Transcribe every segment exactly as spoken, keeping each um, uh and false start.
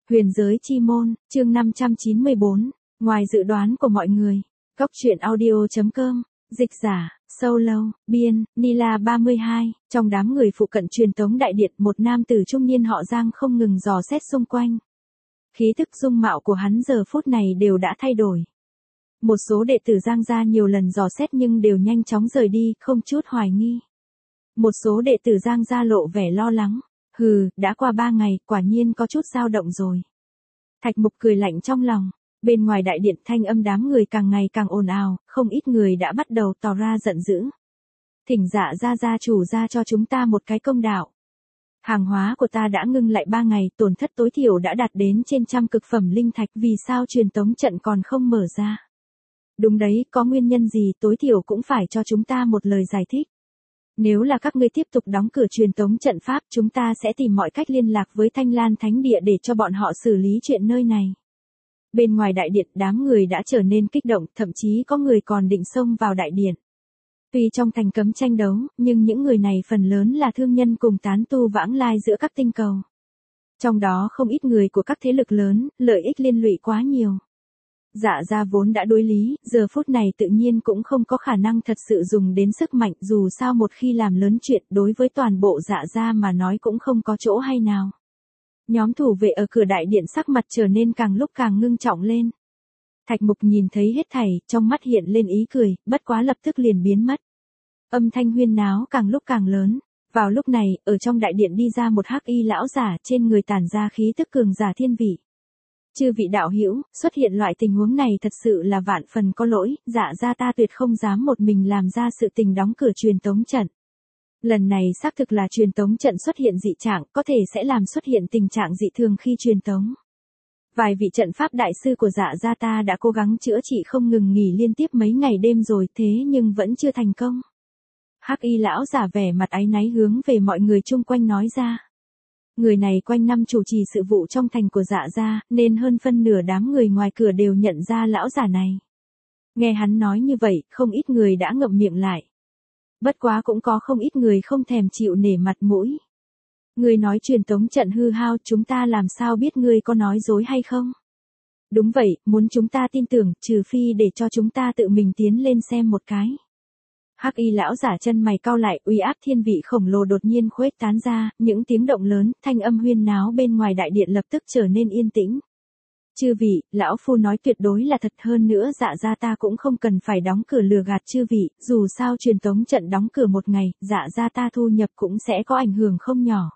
Huyền giới chi môn, chương năm trăm chín mươi bốn, ngoài dự đoán của mọi người. Góc truyện audio.com, dịch giả, solo, biên, Nila ba mươi hai, trong đám người phụ cận truyền tống đại điện, một nam tử trung niên họ Giang không ngừng dò xét xung quanh. Khí tức dung mạo của hắn giờ phút này đều đã thay đổi. Một số đệ tử Giang gia nhiều lần dò xét nhưng đều nhanh chóng rời đi, không chút hoài nghi. Một số đệ tử Giang gia lộ vẻ lo lắng. Hừ, đã qua ba ngày, quả nhiên có chút dao động rồi. Thạch Mục cười lạnh trong lòng. Bên ngoài đại điện thanh âm đám người càng ngày càng ồn ào, không ít người đã bắt đầu tỏ ra giận dữ. Thỉnh Dạ gia gia chủ ra cho chúng ta một cái công đạo. Hàng hóa của ta đã ngưng lại ba ngày, tổn thất tối thiểu đã đạt đến trên trăm cực phẩm linh thạch, vì sao truyền tống trận còn không mở ra? Đúng đấy, có nguyên nhân gì tối thiểu cũng phải cho chúng ta một lời giải thích. Nếu là các ngươi tiếp tục đóng cửa truyền tống trận pháp, chúng ta sẽ tìm mọi cách liên lạc với Thanh Lan Thánh Địa để cho bọn họ xử lý chuyện nơi này. Bên ngoài đại điện, đám người đã trở nên kích động, thậm chí có người còn định xông vào đại điện. Tuy trong thành cấm tranh đấu, nhưng những người này phần lớn là thương nhân cùng tán tu vãng lai giữa các tinh cầu. Trong đó không ít người của các thế lực lớn, lợi ích liên lụy quá nhiều. Dạ gia vốn đã đối lý, giờ phút này tự nhiên cũng không có khả năng thật sự dùng đến sức mạnh, dù sao một khi làm lớn chuyện đối với toàn bộ dạ gia mà nói cũng không có chỗ hay nào. Nhóm thủ vệ ở cửa đại điện sắc mặt trở nên càng lúc càng ngưng trọng lên. Thạch Mục nhìn thấy hết thảy, trong mắt hiện lên ý cười, bất quá lập tức liền biến mất. Âm thanh huyên náo càng lúc càng lớn. Vào lúc này, ở trong đại điện đi ra một hắc y lão giả, trên người tản ra khí tức cường giả thiên vị. Chư vị đạo hữu, xuất hiện loại tình huống này thật sự là vạn phần có lỗi, dạ gia ta tuyệt không dám một mình làm ra sự tình đóng cửa truyền tống trận. Lần này xác thực là truyền tống trận xuất hiện dị trạng, có thể sẽ làm xuất hiện tình trạng dị thường khi truyền tống. Vài vị trận pháp đại sư của dạ gia ta đã cố gắng chữa trị không ngừng nghỉ liên tiếp mấy ngày đêm rồi, thế nhưng vẫn chưa thành công. Hắc y lão giả vẻ mặt áy náy hướng về mọi người chung quanh nói ra. Người này quanh năm chủ trì sự vụ trong thành của dạ gia, nên hơn phân nửa đám người ngoài cửa đều nhận ra lão giả này. Nghe hắn nói như vậy, không ít người đã ngậm miệng lại. Bất quá cũng có không ít người không thèm chịu nể mặt mũi. Ngươi nói truyền tống trận hư hao, chúng ta làm sao biết ngươi có nói dối hay không? Đúng vậy, muốn chúng ta tin tưởng, trừ phi để cho chúng ta tự mình tiến lên xem một cái. Hắc y lão giả chân mày cau lại, uy áp thiên vị khổng lồ đột nhiên khuếch tán ra, những tiếng động lớn, thanh âm huyên náo bên ngoài đại điện lập tức trở nên yên tĩnh. Chư vị, lão phu nói tuyệt đối là thật, hơn nữa dạ gia ta cũng không cần phải đóng cửa lừa gạt chư vị, dù sao truyền tống trận đóng cửa một ngày, dạ gia ta thu nhập cũng sẽ có ảnh hưởng không nhỏ.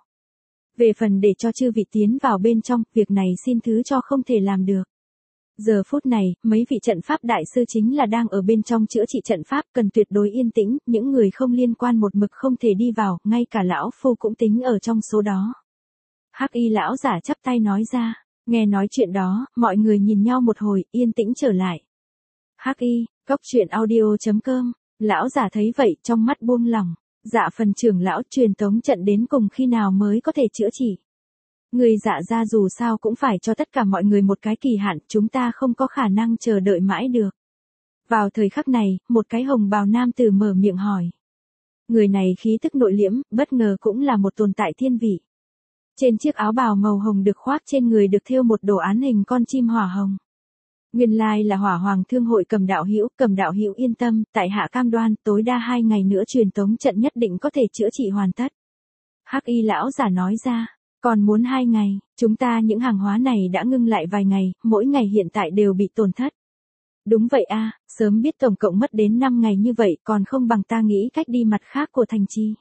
Về phần để cho chư vị tiến vào bên trong, việc này xin thứ cho không thể làm được. Giờ phút này, mấy vị trận pháp đại sư chính là đang ở bên trong chữa trị trận pháp, cần tuyệt đối yên tĩnh, những người không liên quan một mực không thể đi vào, ngay cả lão phu cũng tính ở trong số đó. Hắc y lão giả chắp tay nói ra, nghe nói chuyện đó, mọi người nhìn nhau một hồi, yên tĩnh trở lại. Hắc y, góc truyện audio.com, lão giả thấy vậy, trong mắt buông lỏng, dạ phần trưởng lão, truyền tống trận đến cùng khi nào mới có thể chữa trị. Người dạ gia dù sao cũng phải cho tất cả mọi người một cái kỳ hạn, chúng ta không có khả năng chờ đợi mãi được. Vào thời khắc này, một cái hồng bào nam tử mở miệng hỏi. Người này khí tức nội liễm, bất ngờ cũng là một tồn tại thiên vị. Trên chiếc áo bào màu hồng được khoác trên người được thêu một đồ án hình con chim hỏa hồng. Nguyên lai là Hỏa Hoàng Thương hội Cầm đạo hữu, Cầm đạo hữu yên tâm, tại hạ cam đoan, tối đa hai ngày nữa truyền tống trận nhất định có thể chữa trị hoàn tất. Hắc y lão giả nói ra. Còn muốn hai ngày, chúng ta những hàng hóa này đã ngưng lại vài ngày, mỗi ngày hiện tại đều bị tổn thất. Đúng vậy a, à, sớm biết tổng cộng mất đến năm ngày như vậy, còn không bằng ta nghĩ cách đi mặt khác của thành trì.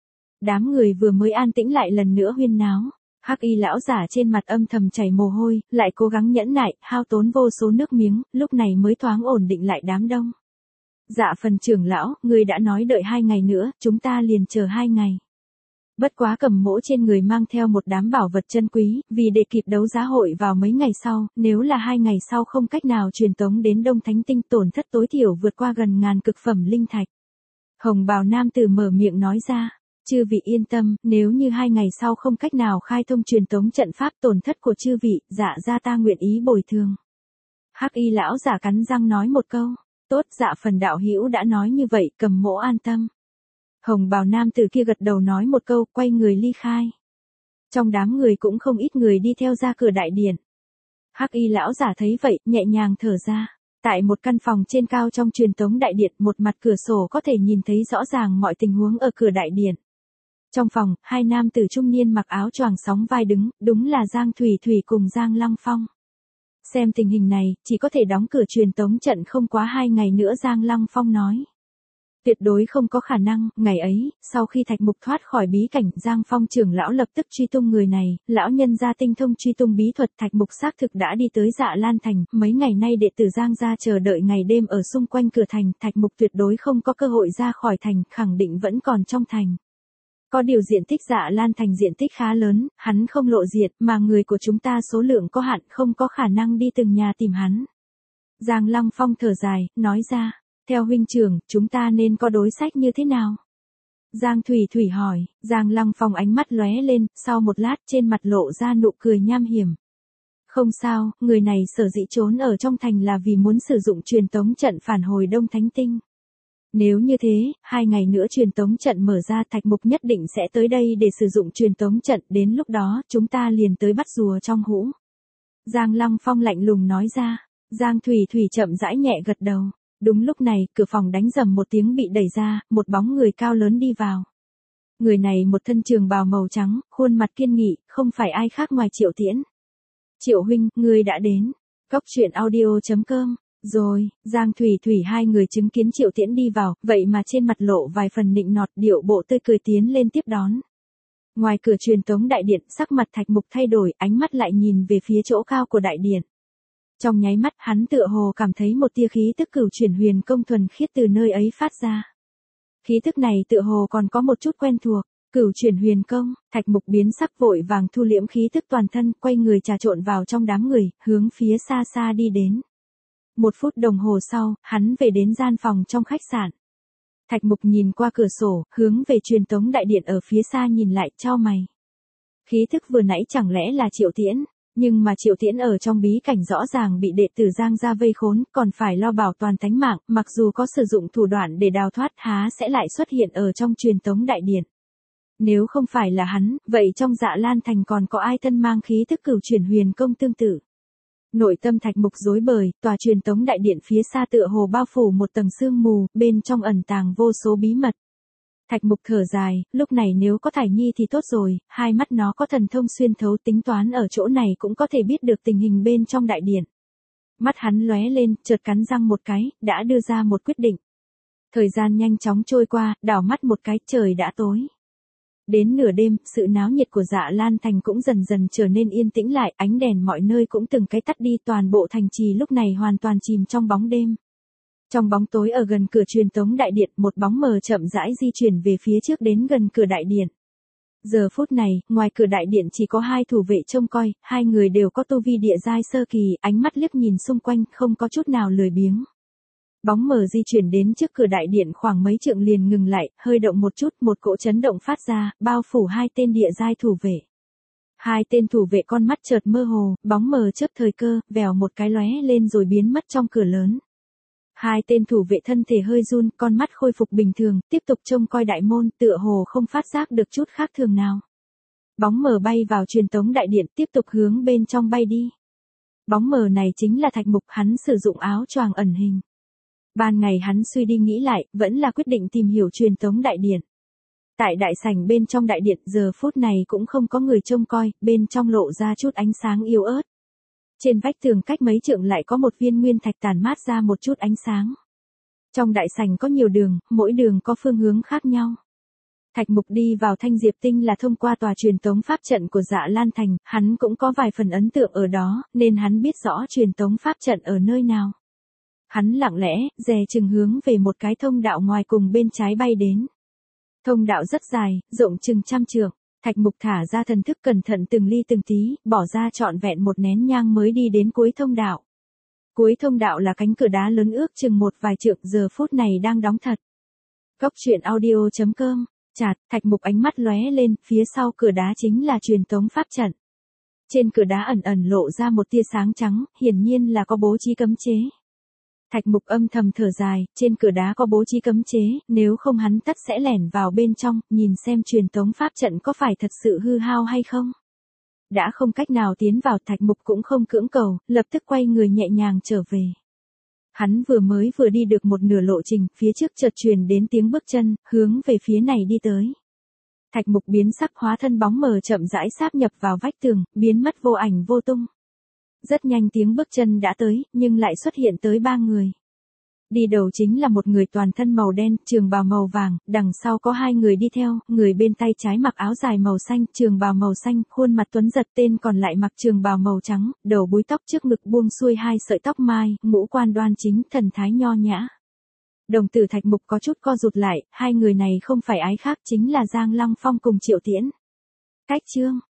Đám người vừa mới an tĩnh lại lần nữa huyên náo, hắc y lão giả trên mặt âm thầm chảy mồ hôi, lại cố gắng nhẫn nại, hao tốn vô số nước miếng, lúc này mới thoáng ổn định lại đám đông. Dạ phần trưởng lão, người đã nói đợi hai ngày nữa, chúng ta liền chờ hai ngày. Bất quá Cầm Mỗ trên người mang theo một đám bảo vật chân quý, vì để kịp đấu giá hội vào mấy ngày sau, nếu là hai ngày sau không cách nào truyền tống đến Đông Thánh Tinh, tổn thất tối thiểu vượt qua gần ngàn cực phẩm linh thạch. Hồng bào nam tử mở miệng nói ra, chư vị yên tâm, nếu như hai ngày sau không cách nào khai thông truyền tống trận pháp, tổn thất của chư vị, dạ gia ta nguyện ý bồi thường. Hắc y lão giả cắn răng nói một câu, tốt, dạ phần đạo hữu đã nói như vậy, Cầm Mỗ an tâm. Hồng bào nam tử kia gật đầu nói một câu, quay người ly khai. Trong đám người cũng không ít người đi theo ra cửa đại điện. Hắc y lão giả thấy vậy, nhẹ nhàng thở ra. Tại một căn phòng trên cao trong truyền tống đại điện, một mặt cửa sổ có thể nhìn thấy rõ ràng mọi tình huống ở cửa đại điện. Trong phòng, hai nam tử trung niên mặc áo choàng sóng vai đứng, đúng là Giang Thủy Thủy cùng Giang Lăng Phong. Xem tình hình này, chỉ có thể đóng cửa truyền tống trận không quá hai ngày nữa, Giang Lăng Phong nói. Tuyệt đối không có khả năng, ngày ấy, sau khi Thạch Mục thoát khỏi bí cảnh, Giang Phong trưởng lão lập tức truy tung người này, lão nhân gia tinh thông truy tung bí thuật, Thạch Mục xác thực đã đi tới Dạ Lan Thành, mấy ngày nay đệ tử Giang gia chờ đợi ngày đêm ở xung quanh cửa thành, Thạch Mục tuyệt đối không có cơ hội ra khỏi thành, khẳng định vẫn còn trong thành. Có điều diện tích Dạ Lan Thành diện tích khá lớn, hắn không lộ diện, mà người của chúng ta số lượng có hạn, không có khả năng đi từng nhà tìm hắn. Giang Lăng Phong thở dài, nói ra. Theo huynh trưởng, chúng ta nên có đối sách như thế nào? Giang Thủy Thủy hỏi, Giang Lăng Phong ánh mắt lóe lên, sau một lát trên mặt lộ ra nụ cười nham hiểm. Không sao, người này sở dĩ trốn ở trong thành là vì muốn sử dụng truyền tống trận phản hồi Đông Thánh Tinh. Nếu như thế, hai ngày nữa truyền tống trận mở ra, Thạch Mục nhất định sẽ tới đây để sử dụng truyền tống trận, đến lúc đó, chúng ta liền tới bắt rùa trong hũ. Giang Lăng Phong lạnh lùng nói ra, Giang Thủy Thủy chậm rãi nhẹ gật đầu. Đúng lúc này, cửa phòng đánh rầm một tiếng bị đẩy ra, một bóng người cao lớn đi vào. Người này một thân trường bào màu trắng, khuôn mặt kiên nghị, không phải ai khác ngoài Triệu Tiễn. Triệu huynh, ngươi đã đến. Cốc truyện audio chấm com. Rồi, Giang Thủy Thủy hai người chứng kiến Triệu Tiễn đi vào, vậy mà trên mặt lộ vài phần nịnh nọt, điệu bộ tươi cười tiến lên tiếp đón. Ngoài cửa truyền tống đại điện, sắc mặt Thạch Mục thay đổi, ánh mắt lại nhìn về phía chỗ cao của đại điện. Trong nháy mắt, hắn tựa hồ cảm thấy một tia khí tức cửu chuyển huyền công thuần khiết từ nơi ấy phát ra. Khí tức này tựa hồ còn có một chút quen thuộc, cửu chuyển huyền công, Thạch Mục biến sắc vội vàng thu liễm khí tức toàn thân, quay người trà trộn vào trong đám người, hướng phía xa xa đi đến. Một phút đồng hồ sau, hắn về đến gian phòng trong khách sạn. Thạch Mục nhìn qua cửa sổ, hướng về truyền tống đại điện ở phía xa nhìn lại, chau mày. Khí tức vừa nãy chẳng lẽ là Triệu Tiễn? Nhưng mà Triệu Tiễn ở trong bí cảnh rõ ràng bị đệ tử Giang gia vây khốn, còn phải lo bảo toàn tánh mạng, mặc dù có sử dụng thủ đoạn để đào thoát, há sẽ lại xuất hiện ở trong truyền tống đại điện. Nếu không phải là hắn, vậy trong Dạ Lan Thành còn có ai thân mang khí tức cửu chuyển huyền công tương tự? Nội tâm Thạch Mục rối bời, tòa truyền tống đại điện phía xa tựa hồ bao phủ một tầng sương mù, bên trong ẩn tàng vô số bí mật. Thạch Mục thở dài, lúc này nếu có Thải Nhi thì tốt rồi, hai mắt nó có thần thông xuyên thấu, tính toán ở chỗ này cũng có thể biết được tình hình bên trong đại điện. Mắt hắn lóe lên, chợt cắn răng một cái, đã đưa ra một quyết định. Thời gian nhanh chóng trôi qua, đảo mắt một cái, trời đã tối. Đến nửa đêm, sự náo nhiệt của Dạ Lan Thành cũng dần dần trở nên yên tĩnh lại, ánh đèn mọi nơi cũng từng cái tắt đi, toàn bộ thành trì lúc này hoàn toàn chìm trong bóng đêm. Trong bóng tối ở gần cửa truyền tống đại điện, một bóng mờ chậm rãi di chuyển về phía trước đến gần cửa đại điện. Giờ phút này, ngoài cửa đại điện chỉ có hai thủ vệ trông coi, hai người đều có tu vi địa giai sơ kỳ, ánh mắt liếc nhìn xung quanh, không có chút nào lười biếng. Bóng mờ di chuyển đến trước cửa đại điện khoảng mấy trượng liền ngừng lại, hơi động một chút, một cỗ chấn động phát ra, bao phủ hai tên địa giai thủ vệ. Hai tên thủ vệ con mắt chợt mơ hồ, bóng mờ chớp thời cơ, vèo một cái lóe lên rồi biến mất trong cửa lớn. Hai tên thủ vệ thân thể hơi run, con mắt khôi phục bình thường, tiếp tục trông coi đại môn, tựa hồ không phát giác được chút khác thường nào. Bóng mờ bay vào truyền tống đại điện, tiếp tục hướng bên trong bay đi. Bóng mờ này chính là Thạch Mục, hắn sử dụng áo choàng ẩn hình. Ban ngày hắn suy đi nghĩ lại, vẫn là quyết định tìm hiểu truyền tống đại điện. Tại đại sảnh bên trong đại điện, giờ phút này cũng không có người trông coi, bên trong lộ ra chút ánh sáng yếu ớt. Trên vách tường cách mấy trượng lại có một viên nguyên thạch tàn mát ra một chút ánh sáng. Trong đại sảnh có nhiều đường, mỗi đường có phương hướng khác nhau. Thạch Mục đi vào Thanh Diệp Tinh là thông qua tòa truyền tống pháp trận của Dạ Lan Thành, hắn cũng có vài phần ấn tượng ở đó, nên hắn biết rõ truyền tống pháp trận ở nơi nào. Hắn lặng lẽ, dè chừng hướng về một cái thông đạo ngoài cùng bên trái bay đến. Thông đạo rất dài, rộng chừng trăm trượng. Thạch Mục thả ra thần thức cẩn thận từng ly từng tí, bỏ ra trọn vẹn một nén nhang mới đi đến cuối thông đạo. Cuối thông đạo là cánh cửa đá lớn ước chừng một vài trượng, giờ phút này đang đóng thật. Cốc truyện audio chấm com. Chạt, Thạch Mục ánh mắt lóe lên, phía sau cửa đá chính là truyền tống pháp trận. Trên cửa đá ẩn ẩn lộ ra một tia sáng trắng, hiển nhiên là có bố trí cấm chế. Thạch Mục âm thầm thở dài, trên cửa đá có bố trí cấm chế, nếu không hắn tất sẽ lẻn vào bên trong, nhìn xem truyền tống pháp trận có phải thật sự hư hao hay không. Đã không cách nào tiến vào, Thạch Mục cũng không cưỡng cầu, lập tức quay người nhẹ nhàng trở về. Hắn vừa mới vừa đi được một nửa lộ trình, phía trước chợt truyền đến tiếng bước chân, hướng về phía này đi tới. Thạch Mục biến sắc, hóa thân bóng mờ chậm rãi sáp nhập vào vách tường, biến mất vô ảnh vô tung. Rất nhanh tiếng bước chân đã tới, nhưng lại xuất hiện tới ba người. Đi đầu chính là một người toàn thân màu đen, trường bào màu vàng, đằng sau có hai người đi theo, người bên tay trái mặc áo dài màu xanh, trường bào màu xanh, khuôn mặt tuấn giật, tên còn lại mặc trường bào màu trắng, đầu búi tóc trước ngực buông xuôi hai sợi tóc mai, ngũ quan đoan chính, thần thái nho nhã. Đồng tử Thạch Mục có chút co rụt lại, hai người này không phải ái khác chính là Giang Lăng Phong cùng Triệu Tiễn. Cách chương,